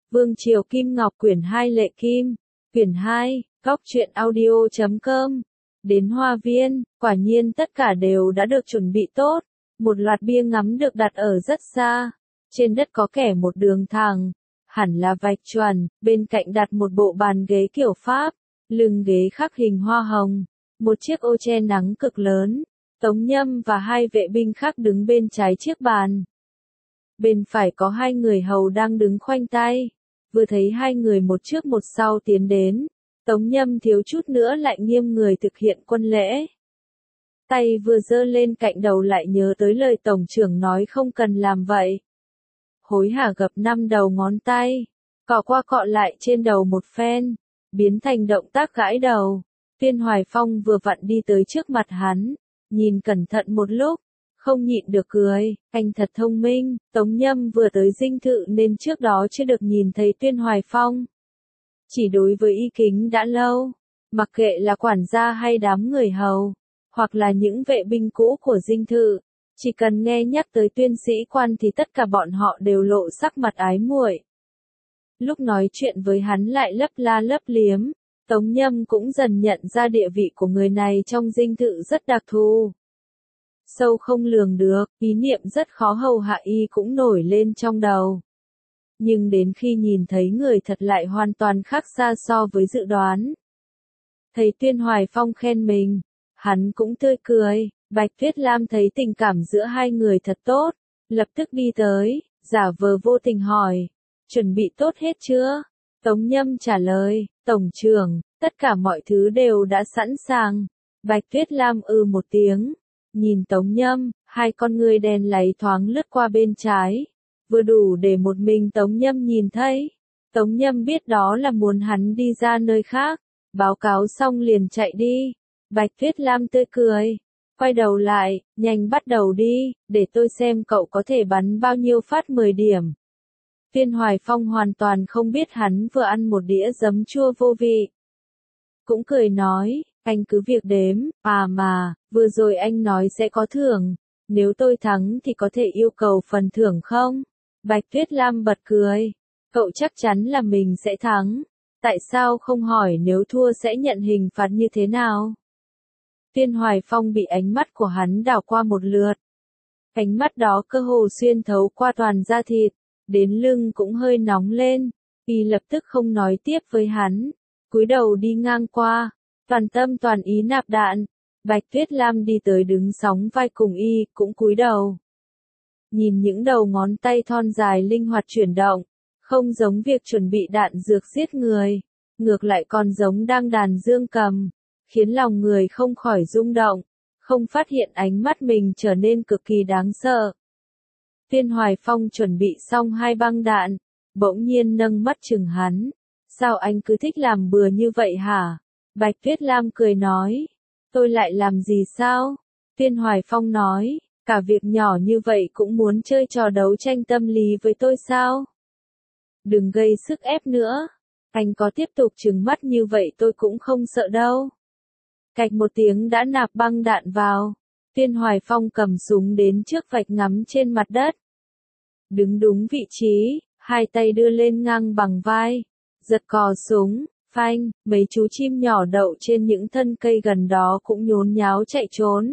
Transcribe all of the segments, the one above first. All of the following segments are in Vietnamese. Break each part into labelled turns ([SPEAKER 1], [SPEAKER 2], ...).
[SPEAKER 1] Vương Triều Kim Ngọc quyển 2 Lệ Kim, quyển 2, Góc truyện audio.com. Đến Hoa Viên, quả nhiên tất cả đều đã được chuẩn bị tốt. Một loạt bia ngắm được đặt ở rất xa. Trên đất có kẻ một đường thẳng, hẳn là vạch chuẩn, bên cạnh đặt một bộ bàn ghế kiểu Pháp, lưng ghế khắc hình hoa hồng, một chiếc ô che nắng cực lớn. Tống Nhâm và hai vệ binh khác đứng bên trái chiếc bàn. Bên phải có hai người hầu đang đứng khoanh tay. Vừa thấy hai người một trước một sau tiến đến, Tống Nhâm thiếu chút nữa lại nghiêm người thực hiện quân lễ. Tay vừa giơ lên cạnh đầu lại nhớ tới lời tổng trưởng nói không cần làm vậy. Hối hả gập 5 đầu ngón tay, cọ qua cọ lại trên đầu một phen, biến thành động tác gãi đầu. Viên Hoài Phong vừa vặn đi tới trước mặt hắn, nhìn cẩn thận một lúc, không nhịn được cười, anh thật thông minh. Tống Nhâm vừa tới dinh thự nên trước đó chưa được nhìn thấy Viên Hoài Phong. Chỉ đối với Y Kính đã lâu, mặc kệ là quản gia hay đám người hầu, hoặc là những vệ binh cũ của dinh thự, chỉ cần nghe nhắc tới Tuyên sĩ quan thì tất cả bọn họ đều lộ sắc mặt ái muội. Lúc nói chuyện với hắn lại lấp la lấp liếm, Tống Nhâm cũng dần nhận ra địa vị của người này trong dinh thự rất đặc thù. Sâu không lường được, ý niệm rất khó hầu hạ y cũng nổi lên trong đầu. Nhưng đến khi nhìn thấy người thật lại hoàn toàn khác xa so với dự đoán. Thấy Tuyên Hoài Phong khen mình, hắn cũng tươi cười. Bạch Tuyết Lam thấy tình cảm giữa hai người thật tốt, lập tức đi tới, giả vờ vô tình hỏi, chuẩn bị tốt hết chưa? Tống Nhâm trả lời, tổng trưởng, tất cả mọi thứ đều đã sẵn sàng. Bạch Tuyết Lam một tiếng, nhìn Tống Nhâm, hai con ngươi đen láy thoáng lướt qua bên trái, vừa đủ để một mình Tống Nhâm nhìn thấy. Tống Nhâm biết đó là muốn hắn đi ra nơi khác, báo cáo xong liền chạy đi. Bạch Tuyết Lam tươi cười, quay đầu lại, nhanh bắt đầu đi, để tôi xem cậu có thể bắn bao nhiêu phát 10 điểm. Viên Hoài Phong hoàn toàn không biết hắn vừa ăn một đĩa giấm chua vô vị. Cũng cười nói, anh cứ việc đếm, mà, vừa rồi anh nói sẽ có thưởng, nếu tôi thắng thì có thể yêu cầu phần thưởng không? Bạch Tuyết Lam bật cười, cậu chắc chắn là mình sẽ thắng, tại sao không hỏi nếu thua sẽ nhận hình phạt như thế nào? Viên Hoài Phong bị ánh mắt của hắn đảo qua một lượt. Ánh mắt đó cơ hồ xuyên thấu qua toàn da thịt, đến lưng cũng hơi nóng lên, y lập tức không nói tiếp với hắn, cúi đầu đi ngang qua, toàn tâm toàn ý nạp đạn. Bạch Tuyết Lam đi tới đứng sóng vai cùng y, cũng cúi đầu. Nhìn những đầu ngón tay thon dài linh hoạt chuyển động, không giống việc chuẩn bị đạn dược giết người, ngược lại còn giống đang đàn dương cầm, khiến lòng người không khỏi rung động, không phát hiện ánh mắt mình trở nên cực kỳ đáng sợ. Viên Hoài Phong chuẩn bị xong 2 băng đạn, bỗng nhiên nâng mắt chừng hắn. Sao anh cứ thích làm bừa như vậy hả? Bạch Tuyết Lam cười nói. Tôi lại làm gì sao? Viên Hoài Phong nói, cả việc nhỏ như vậy cũng muốn chơi trò đấu tranh tâm lý với tôi sao? Đừng gây sức ép nữa. Anh có tiếp tục trừng mắt như vậy tôi cũng không sợ đâu. Cạch một tiếng đã nạp băng đạn vào. Viên Hoài Phong cầm súng đến trước vạch ngắm trên mặt đất. Đứng đúng vị trí, hai tay đưa lên ngang bằng vai, giật cò súng, phanh, mấy chú chim nhỏ đậu trên những thân cây gần đó cũng nhốn nháo chạy trốn.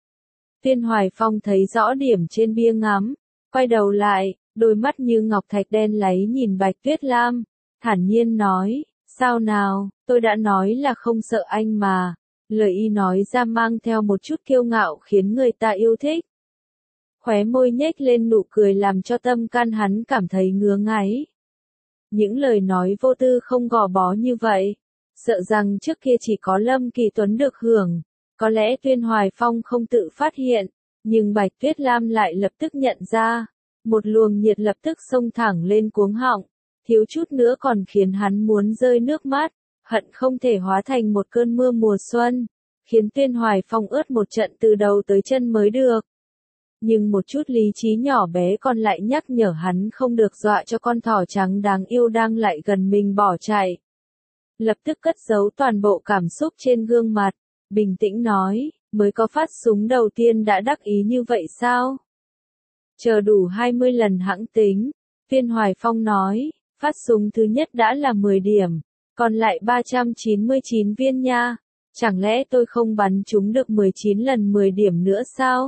[SPEAKER 1] Viên Hoài Phong thấy rõ điểm trên bia ngắm, quay đầu lại, đôi mắt như ngọc thạch đen láy nhìn Bạch Tuyết Lam, thản nhiên nói, sao nào, tôi đã nói là không sợ anh mà. Lời y nói ra mang theo một chút kiêu ngạo khiến người ta yêu thích. Khóe môi nhếch lên nụ cười làm cho tâm can hắn cảm thấy ngứa ngáy. Những lời nói vô tư không gò bó như vậy, sợ rằng trước kia chỉ có Lâm Kỳ Tuấn được hưởng, có lẽ Viên Hoài Phong không tự phát hiện, nhưng Bạch Tuyết Lam lại lập tức nhận ra, một luồng nhiệt lập tức xông thẳng lên cuống họng, thiếu chút nữa còn khiến hắn muốn rơi nước mắt, hận không thể hóa thành một cơn mưa mùa xuân, khiến Viên Hoài Phong ướt một trận từ đầu tới chân mới được. Nhưng một chút lý trí nhỏ bé còn lại nhắc nhở hắn không được dọa cho con thỏ trắng đáng yêu đang lại gần mình bỏ chạy. Lập tức cất giấu toàn bộ cảm xúc trên gương mặt, bình tĩnh nói, mới có phát súng đầu tiên đã đắc ý như vậy sao? Chờ đủ 20 lần hẵng tính, Viên Hoài Phong nói, Phát súng thứ nhất đã là 10 điểm, còn lại 399 viên nha. Chẳng lẽ tôi không bắn trúng được 19 lần 10 điểm nữa sao?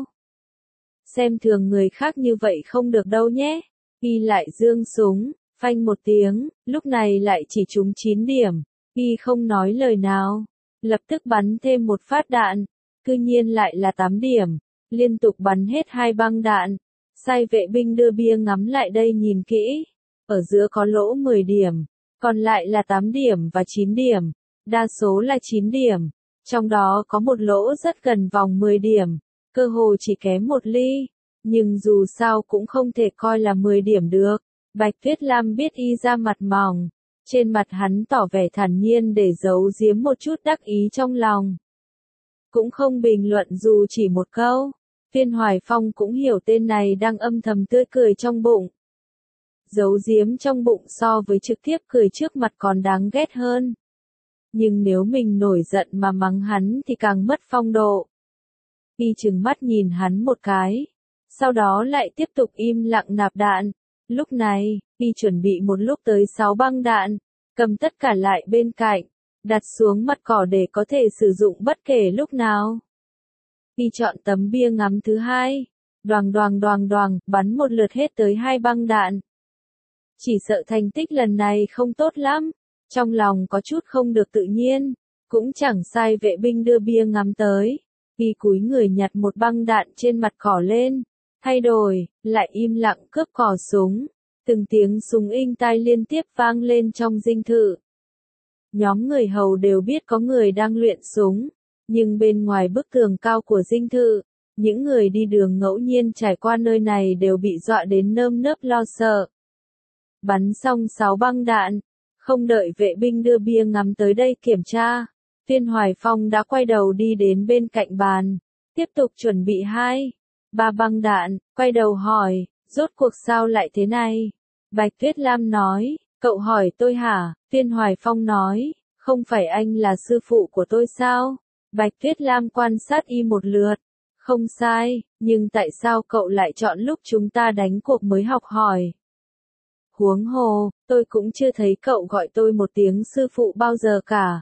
[SPEAKER 1] Xem thường người khác như vậy không được đâu nhé. Y lại giương súng, phanh một tiếng, lúc này lại chỉ trúng 9 điểm. Y không nói lời nào, lập tức bắn thêm một phát đạn, cư nhiên lại là 8 điểm, liên tục bắn hết 2 băng đạn. Sai vệ binh đưa bia ngắm lại đây nhìn kỹ, ở giữa có lỗ 10 điểm, còn lại là 8 điểm và 9 điểm, đa số là 9 điểm, trong đó có một lỗ rất gần vòng 10 điểm, cơ hồ chỉ kém một ly, nhưng dù sao cũng không thể coi là 10 điểm được. Bạch Tuyết Lam biết y ra mặt mỏng, trên mặt hắn tỏ vẻ thản nhiên để giấu giếm một chút đắc ý trong lòng. Cũng không bình luận dù chỉ một câu. Viên Hoài Phong cũng hiểu tên này đang âm thầm tươi cười trong bụng. Giấu giếm trong bụng so với trực tiếp cười trước mặt còn đáng ghét hơn. Nhưng nếu mình nổi giận mà mắng hắn thì càng mất phong độ. Y trừng mắt nhìn hắn một cái, sau đó lại tiếp tục im lặng nạp đạn. Lúc này, Y chuẩn bị một lúc tới 6 băng đạn, cầm tất cả lại bên cạnh, đặt xuống mặt cỏ để có thể sử dụng bất kể lúc nào. Y chọn tấm bia ngắm thứ hai, đoàng đoàng đoàng đoàng, bắn một lượt hết tới 2 băng đạn. Chỉ sợ thành tích lần này không tốt lắm, trong lòng có chút không được tự nhiên, cũng chẳng sai vệ binh đưa bia ngắm tới. Y cúi người nhặt một băng đạn trên mặt cỏ lên, thay đổi, lại im lặng cướp cò súng. Từng tiếng súng inh tai liên tiếp vang lên trong dinh thự. Nhóm người hầu đều biết có người đang luyện súng, nhưng bên ngoài bức tường cao của dinh thự, những người đi đường ngẫu nhiên trải qua nơi này đều bị dọa đến nơm nớp lo sợ. Bắn xong 6 băng đạn, không đợi vệ binh đưa bia ngắm tới đây kiểm tra, Viên Hoài Phong đã quay đầu đi đến bên cạnh bàn, tiếp tục chuẩn bị 2, 3 băng đạn, quay đầu hỏi, rốt cuộc sao lại thế này? Bạch Tuyết Lam nói, cậu hỏi tôi hả? Viên Hoài Phong nói, không phải anh là sư phụ của tôi sao? Bạch Tuyết Lam quan sát y một lượt, không sai, nhưng tại sao cậu lại chọn lúc chúng ta đánh cuộc mới học hỏi? Huống hồ, tôi cũng chưa thấy cậu gọi tôi một tiếng sư phụ bao giờ cả.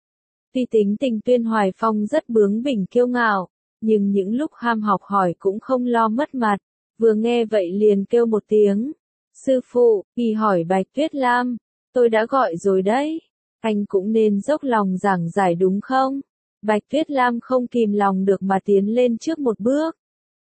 [SPEAKER 1] Tuy tính tình Viên Hoài Phong rất bướng bỉnh kiêu ngạo, nhưng những lúc ham học hỏi cũng không lo mất mặt, vừa nghe vậy liền kêu một tiếng. Sư phụ, y hỏi Bạch Tuyết Lam, tôi đã gọi rồi đấy, anh cũng nên dốc lòng giảng giải đúng không? Bạch Tuyết Lam không kìm lòng được mà tiến lên trước một bước.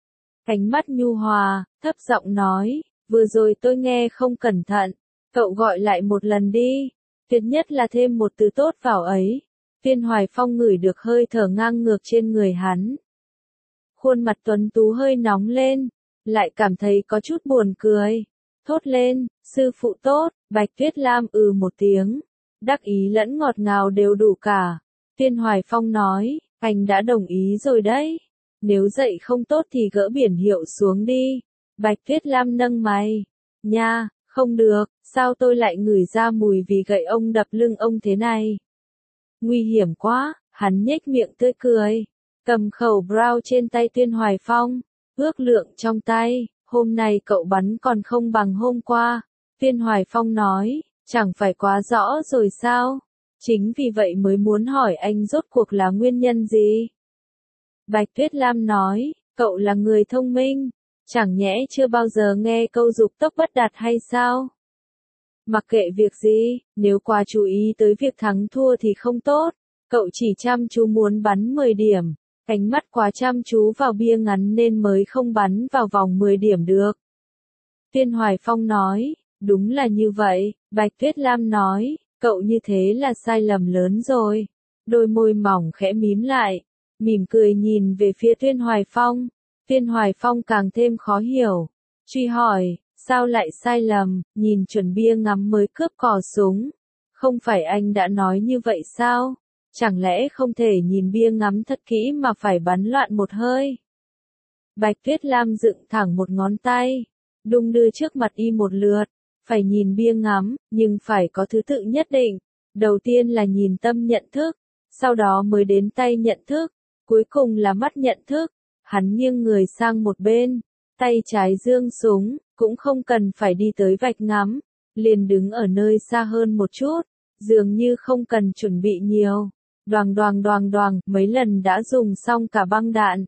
[SPEAKER 1] Ánh mắt nhu hòa, thấp giọng nói, vừa rồi tôi nghe không cẩn thận, cậu gọi lại một lần đi, tuyệt nhất là thêm một từ tốt vào ấy. Viên Hoài Phong ngửi được hơi thở ngang ngược trên người hắn. Khuôn mặt tuấn tú hơi nóng lên, lại cảm thấy có chút buồn cười. Thốt lên, sư phụ tốt, Bạch Tuyết Lam một tiếng. Đắc ý lẫn ngọt ngào đều đủ cả. Viên Hoài Phong nói, anh đã đồng ý rồi đấy. Nếu dạy không tốt thì gỡ biển hiệu xuống đi. Bạch Tuyết Lam nâng mày. Nha, không được, sao tôi lại ngửi ra mùi vì gậy ông đập lưng ông thế này? Nguy hiểm quá, hắn nhếch miệng tươi cười. Cầm khẩu brown trên tay Viên Hoài Phong, ước lượng trong tay. Hôm nay cậu bắn còn không bằng hôm qua. Viên Hoài Phong nói, chẳng phải quá rõ rồi sao? Chính vì vậy mới muốn hỏi anh rốt cuộc là nguyên nhân gì? Bạch Tuyết Lam nói, cậu là người thông minh, chẳng nhẽ chưa bao giờ nghe câu dục tốc bất đạt hay sao? Mặc kệ việc gì, nếu quá chú ý tới việc thắng thua thì không tốt. Cậu chỉ chăm chú muốn bắn 10 điểm. Ánh mắt quá chăm chú vào bia ngắn nên mới không bắn vào vòng 10 điểm được. Viên Hoài Phong nói, đúng là như vậy. Bạch Tuyết Lam nói, cậu như thế là sai lầm lớn rồi. Đôi môi mỏng khẽ mím lại, mỉm cười nhìn về phía Viên Hoài Phong. Viên Hoài Phong càng thêm khó hiểu. Truy hỏi, sao lại sai lầm, nhìn chuẩn bia ngắm mới cướp cò súng. Không phải anh đã nói như vậy sao? Chẳng lẽ không thể nhìn bia ngắm thật kỹ mà phải bắn loạn một hơi? Bạch Tuyết Lam dựng thẳng một ngón tay, đung đưa trước mặt y một lượt. Phải nhìn bia ngắm, nhưng phải có thứ tự nhất định. Đầu tiên là nhìn tâm nhận thức, sau đó mới đến tay nhận thức, cuối cùng là mắt nhận thức. Hắn nghiêng người sang một bên, tay trái giương súng, cũng không cần phải đi tới vạch ngắm. liền đứng ở nơi xa hơn một chút, dường như không cần chuẩn bị nhiều. Đoàng đoàng đoàng đoàng, mấy lần đã dùng xong cả băng đạn.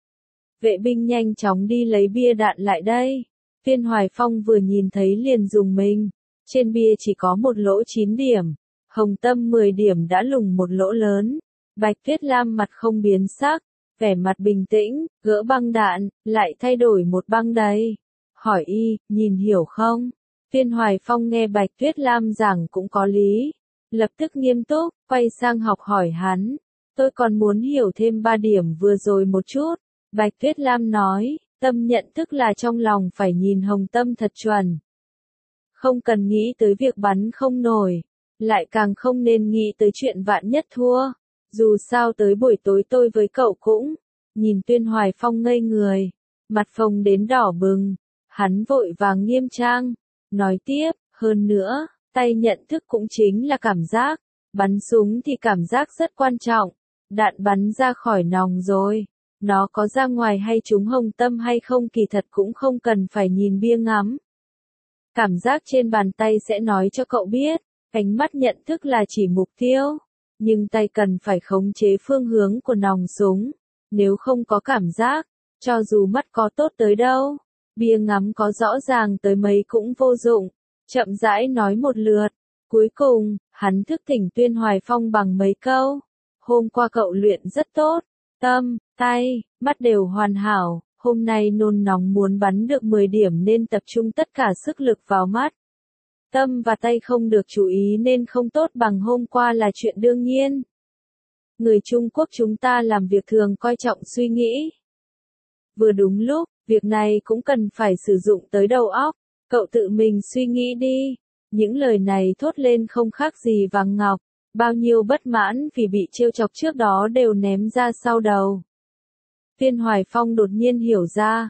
[SPEAKER 1] Vệ binh nhanh chóng đi lấy bia đạn lại đây. Viên Hoài Phong vừa nhìn thấy liền dùng mình. Trên bia chỉ có một lỗ 9 điểm. Hồng Tâm 10 điểm đã lủng một lỗ lớn. Bạch Tuyết Lam mặt không biến sắc, vẻ mặt bình tĩnh, gỡ băng đạn, lại thay đổi một băng đầy. Hỏi y, nhìn hiểu không? Viên Hoài Phong nghe Bạch Tuyết Lam giảng cũng có lý. Lập tức nghiêm túc, quay sang học hỏi hắn. Tôi còn muốn hiểu thêm 3 điểm vừa rồi một chút. Bạch Tuyết Lam nói, tâm nhận thức là trong lòng phải nhìn Hồng Tâm thật chuẩn. Không cần nghĩ tới việc bắn không nổi. Lại càng không nên nghĩ tới chuyện vạn nhất thua. Dù sao tới buổi tối tôi với cậu cũng. Nhìn Tuyên Hoài Phong ngây người. Mặt phồng đến đỏ bừng. Hắn vội vàng nghiêm trang. Nói tiếp, hơn nữa, tay nhận thức cũng chính là cảm giác. Bắn súng thì cảm giác rất quan trọng. Đạn bắn ra khỏi nòng rồi. Nó có ra ngoài hay trúng Hồng Tâm hay không kỳ thật cũng không cần phải nhìn bia ngắm. Cảm giác trên bàn tay sẽ nói cho cậu biết. Ánh mắt nhận thức là chỉ mục tiêu. Nhưng tay cần phải khống chế phương hướng của nòng súng. Nếu không có cảm giác, cho dù mắt có tốt tới đâu, bia ngắm có rõ ràng tới mấy cũng vô dụng. Chậm rãi nói một lượt. Cuối cùng, hắn thức tỉnh Tuyên Hoài Phong bằng mấy câu. Hôm qua cậu luyện rất tốt. Tâm, tay, mắt đều hoàn hảo. Hôm nay nôn nóng muốn bắn được 10 điểm nên tập trung tất cả sức lực vào mắt. Tâm và tay không được chú ý nên không tốt bằng hôm qua là chuyện đương nhiên. Người Trung Quốc chúng ta làm việc thường coi trọng suy nghĩ. Vừa đúng lúc, việc này cũng cần phải sử dụng tới đầu óc. Cậu tự mình suy nghĩ đi. Những lời này thốt lên không khác gì vàng ngọc. Bao nhiêu bất mãn vì bị trêu chọc trước đó đều ném ra sau đầu. Viên Hoài Phong đột nhiên hiểu ra.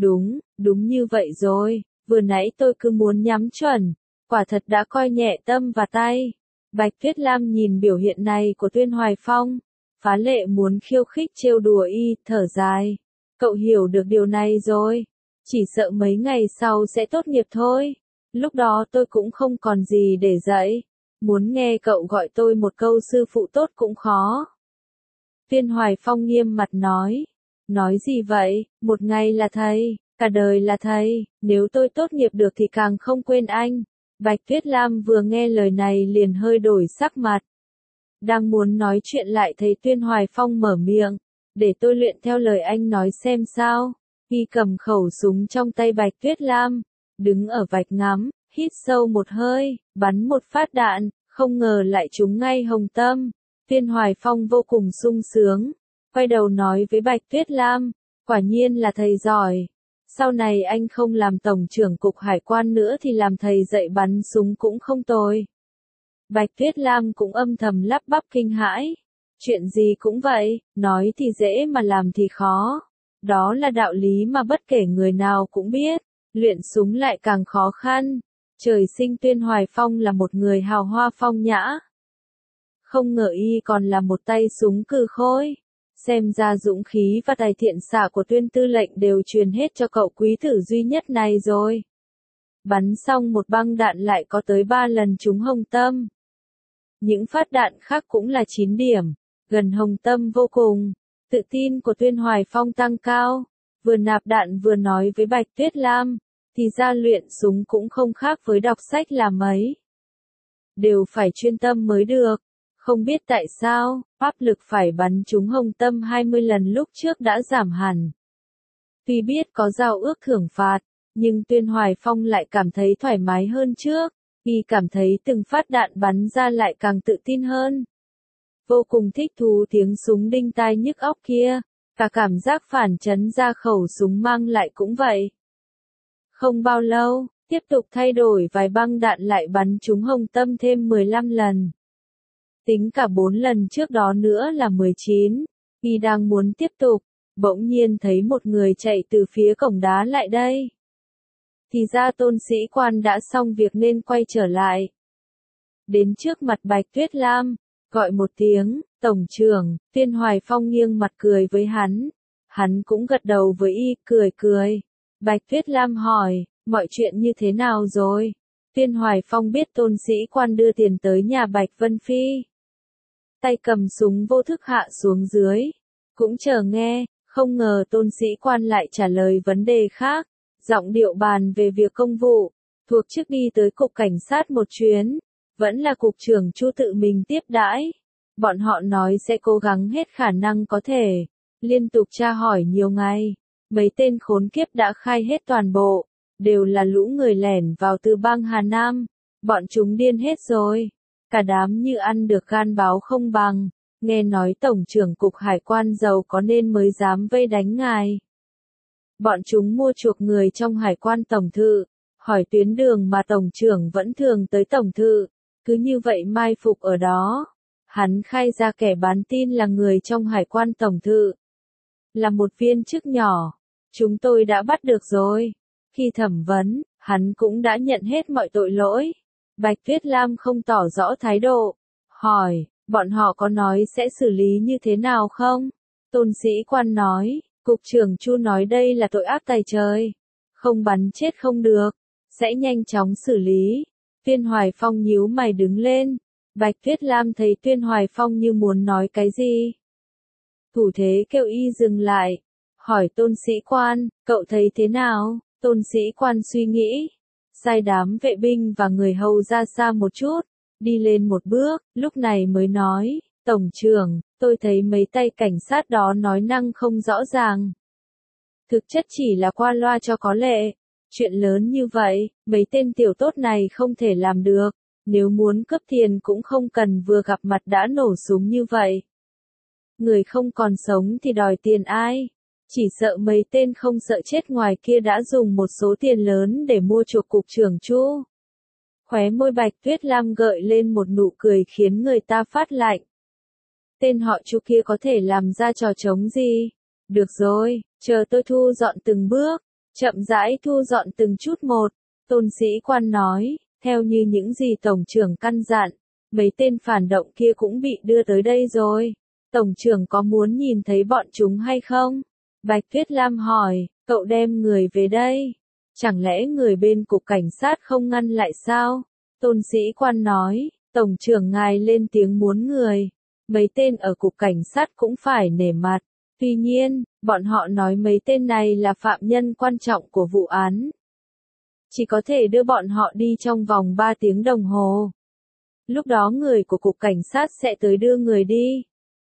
[SPEAKER 1] Đúng như vậy rồi. Vừa nãy tôi cứ muốn nhắm chuẩn. Quả thật đã coi nhẹ tâm và tay. Bạch Tuyết Lam nhìn biểu hiện này của Tuyên Hoài Phong. Phá lệ muốn khiêu khích trêu đùa y, thở dài. Cậu hiểu được điều này rồi. Chỉ sợ mấy ngày sau sẽ tốt nghiệp thôi. Lúc đó tôi cũng không còn gì để dạy. Muốn nghe cậu gọi tôi một câu sư phụ tốt cũng khó. Viên Hoài Phong nghiêm mặt nói. Nói gì vậy, một ngày là thầy, cả đời là thầy, nếu tôi tốt nghiệp được thì càng không quên anh. Bạch Tuyết Lam vừa nghe lời này liền hơi đổi sắc mặt. Đang muốn nói chuyện lại thấy Tuyên Hoài Phong mở miệng. Để tôi luyện theo lời anh nói xem sao. Y cầm khẩu súng trong tay Bạch Tuyết Lam. Đứng ở vạch ngắm, hít sâu một hơi, bắn một phát đạn, không ngờ lại trúng ngay Hồng Tâm. Tuyên Hoài Phong vô cùng sung sướng. Quay đầu nói với Bạch Tuyết Lam. Quả nhiên là thầy giỏi. Sau này anh không làm tổng trưởng cục hải quan nữa thì làm thầy dạy bắn súng cũng không tồi. Bạch Tuyết Lam cũng âm thầm lắp bắp kinh hãi. Chuyện gì cũng vậy, nói thì dễ mà làm thì khó. Đó là đạo lý mà bất kể người nào cũng biết. Luyện súng lại càng khó khăn. Trời sinh Tuyên Hoài Phong là một người hào hoa phong nhã. Không ngờ y còn là một tay súng cừ khôi. Xem ra dũng khí và tài thiện xạ của Tuyên tư lệnh đều truyền hết cho cậu quý tử duy nhất này rồi. Bắn xong một băng đạn lại có tới 3 lần trúng Hồng Tâm. Những phát đạn khác cũng là 9 điểm, gần Hồng Tâm vô cùng. Tự tin của Tuyên Hoài Phong tăng cao, vừa nạp đạn vừa nói với Bạch Tuyết Lam, thì ra luyện súng cũng không khác với đọc sách là mấy. Đều phải chuyên tâm mới được. Không biết tại sao, áp lực phải bắn trúng Hồng Tâm 20 lần lúc trước đã giảm hẳn. Tuy biết có giao ước thưởng phạt, nhưng Tuyên Hoài Phong lại cảm thấy thoải mái hơn trước. Y cảm thấy từng phát đạn bắn ra lại càng tự tin hơn. Vô cùng thích thú tiếng súng đinh tai nhức óc kia, cả cảm giác phản chấn ra khẩu súng mang lại cũng vậy. Không bao lâu, tiếp tục thay đổi vài băng đạn lại bắn trúng Hồng Tâm thêm 15 lần. Tính cả 4 lần trước đó nữa là 19. Y đang muốn tiếp tục, bỗng nhiên thấy một người chạy từ phía cổng đá lại đây. Thì ra Tôn sĩ quan đã xong việc nên quay trở lại. Đến trước mặt Bạch Tuyết Lam, gọi một tiếng, tổng trưởng. Tuyên Hoài Phong nghiêng mặt cười với hắn. Hắn cũng gật đầu với y, cười. Bạch Tuyết Lam hỏi, mọi chuyện như thế nào rồi? Viên Hoài Phong biết Tôn sĩ quan đưa tiền tới nhà Bạch Vân Phi. Tay cầm súng vô thức hạ xuống dưới. Cũng chờ nghe, không ngờ Tôn sĩ quan lại trả lời vấn đề khác. Giọng điệu bàn về việc công vụ. Thuộc chức đi tới cục cảnh sát một chuyến. Vẫn là cục trưởng Chu tự mình tiếp đãi. Bọn họ nói sẽ cố gắng hết khả năng có thể. Liên tục tra hỏi nhiều ngày. Mấy tên khốn kiếp đã khai hết toàn bộ. Đều là lũ người lẻn vào từ bang Hà Nam. Bọn chúng điên hết rồi. Cả đám như ăn được gan báo không bằng. Nghe nói Tổng trưởng Cục Hải quan giàu có nên mới dám vây đánh ngài. Bọn chúng mua chuộc người trong Hải quan Tổng thự. Hỏi tuyến đường mà Tổng trưởng vẫn thường tới Tổng thự. Cứ như vậy mai phục ở đó. Hắn khai ra kẻ bán tin là người trong Hải quan Tổng thự. Là một viên chức nhỏ. Chúng tôi đã bắt được rồi. Khi thẩm vấn, hắn cũng đã nhận hết mọi tội lỗi. Bạch Tuyết Lam không tỏ rõ thái độ. Hỏi, bọn họ có nói sẽ xử lý như thế nào không? Tôn sĩ quan nói, Cục trưởng Chu nói đây là tội ác tày trời. Không bắn chết không được. Sẽ nhanh chóng xử lý. Tuyên Hoài Phong nhíu mày đứng lên. Bạch Tuyết Lam thấy Tuyên Hoài Phong như muốn nói cái gì. Thủ thế kêu y dừng lại. Hỏi Tôn sĩ quan, cậu thấy thế nào? Tôn sĩ quan suy nghĩ. Sai đám vệ binh và người hầu ra xa một chút. Đi lên một bước, lúc này mới nói. Tổng trưởng, tôi thấy mấy tay cảnh sát đó nói năng không rõ ràng. Thực chất chỉ là qua loa cho có lệ. Chuyện lớn như vậy, mấy tên tiểu tốt này không thể làm được. Nếu muốn cướp tiền cũng không cần vừa gặp mặt đã nổ súng như vậy. Người không còn sống thì đòi tiền ai? Chỉ sợ mấy tên không sợ chết ngoài kia đã dùng một số tiền lớn để mua chuộc cục trưởng Chu. Khóe môi Bạch Tuyết Lam gợi lên một nụ cười khiến người ta phát lạnh. Tên họ Chu kia có thể làm ra trò trống gì? Được rồi, chờ tôi thu dọn từng bước. Chậm rãi thu dọn từng chút một. Tôn sĩ quan nói, theo như những gì Tổng trưởng căn dặn, mấy tên phản động kia cũng bị đưa tới đây rồi. Tổng trưởng có muốn nhìn thấy bọn chúng hay không? Bạch Tuyết Lam hỏi, cậu đem người về đây. Chẳng lẽ người bên cục cảnh sát không ngăn lại sao? Tôn sĩ quan nói, Tổng trưởng ngài lên tiếng muốn người. Mấy tên ở cục cảnh sát cũng phải nể mặt. Tuy nhiên, bọn họ nói mấy tên này là phạm nhân quan trọng của vụ án. Chỉ có thể đưa bọn họ đi trong vòng 3 tiếng đồng hồ. Lúc đó người của cục cảnh sát sẽ tới đưa người đi.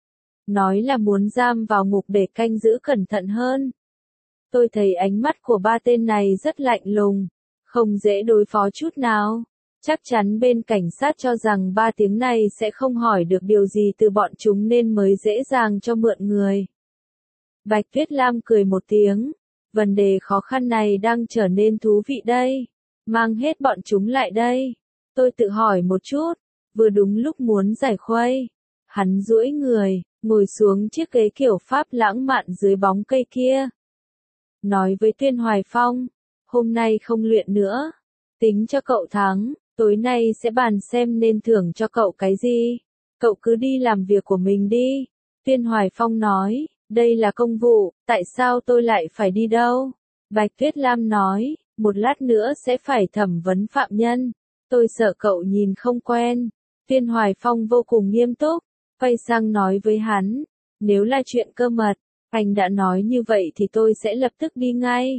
[SPEAKER 1] Nói là muốn giam vào ngục để canh giữ cẩn thận hơn. Tôi thấy ánh mắt của 3 tên này rất lạnh lùng, không dễ đối phó chút nào. Chắc chắn bên cảnh sát cho rằng 3 tiếng này sẽ không hỏi được điều gì từ bọn chúng nên mới dễ dàng cho mượn người. Bạch Tuyết Lam cười một tiếng. Vấn đề khó khăn này đang trở nên thú vị đây. Mang hết bọn chúng lại đây. Tôi tự hỏi một chút. Vừa đúng lúc muốn giải khuây. Hắn duỗi người, ngồi xuống chiếc ghế kiểu Pháp lãng mạn dưới bóng cây kia. Nói với Tuyên Hoài Phong. Hôm nay không luyện nữa. Tính cho cậu thắng. Tối nay sẽ bàn xem nên thưởng cho cậu cái gì. Cậu cứ đi làm việc của mình đi. Tuyên Hoài Phong nói. Đây là công vụ, tại sao tôi lại phải đi đâu? Bạch Tuyết Lam nói, một lát nữa sẽ phải thẩm vấn phạm nhân. Tôi sợ cậu nhìn không quen. Tuyên Hoài Phong vô cùng nghiêm túc, quay sang nói với hắn. Nếu là chuyện cơ mật, anh đã nói như vậy thì tôi sẽ lập tức đi ngay.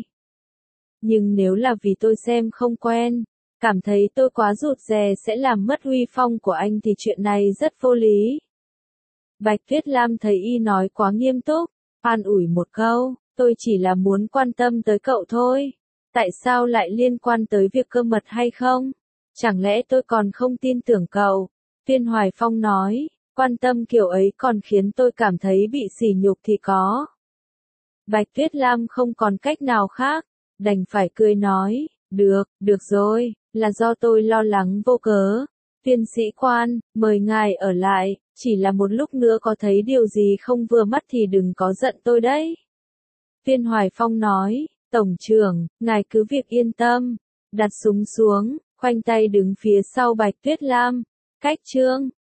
[SPEAKER 1] Nhưng nếu là vì tôi xem không quen, cảm thấy tôi quá rụt rè sẽ làm mất uy phong của anh thì chuyện này rất vô lý. Bạch Tuyết Lam thấy y nói quá nghiêm túc, an ủi một câu, tôi chỉ là muốn quan tâm tới cậu thôi. Tại sao lại liên quan tới việc cơ mật hay không? Chẳng lẽ tôi còn không tin tưởng cậu? Tuyên Hoài Phong nói, quan tâm kiểu ấy còn khiến tôi cảm thấy bị sỉ nhục thì có. Bạch Tuyết Lam không còn cách nào khác, đành phải cười nói, được rồi, là do tôi lo lắng vô cớ. Tuyên sĩ quan, mời ngài ở lại, chỉ là một lúc nữa có thấy điều gì không vừa mắt thì đừng có giận tôi đấy. Tuyên Hoài Phong nói, Tổng trưởng, ngài cứ việc yên tâm, đặt súng xuống, khoanh tay đứng phía sau Bạch Tuyết Lam. Cách chương